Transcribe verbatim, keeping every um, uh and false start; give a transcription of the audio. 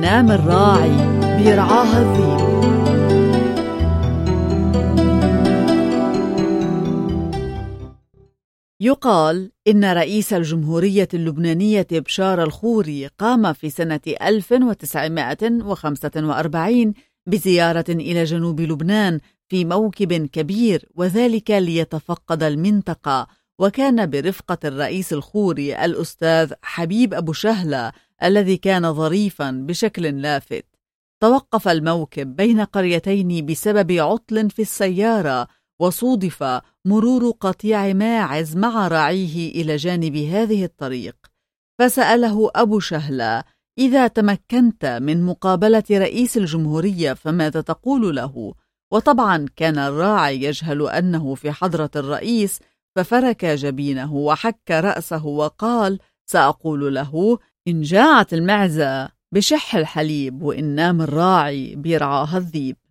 نام الراعي بيرعاها الذيب. يقال إن رئيس الجمهورية اللبنانية بشار الخوري قام في سنة ألف وتسعمائة وخمسة وأربعين بزيارة إلى جنوب لبنان في موكب كبير، وذلك ليتفقد المنطقة، وكان برفقة الرئيس الخوري الأستاذ حبيب أبو شهلة الذي كان ظريفا بشكل لافت. توقف الموكب بين قريتين بسبب عطل في السيارة، وصودف مرور قطيع ماعز مع راعيه إلى جانب هذه الطريق، فسأله أبو شهلة: إذا تمكنت من مقابلة رئيس الجمهورية فماذا تقول له؟ وطبعا كان الراعي يجهل أنه في حضرة الرئيس، ففرك جبينه وحك رأسه وقال: سأقول له إن جاعت المعزة بشح الحليب، وإن نام الراعي بيرعاها الذيب.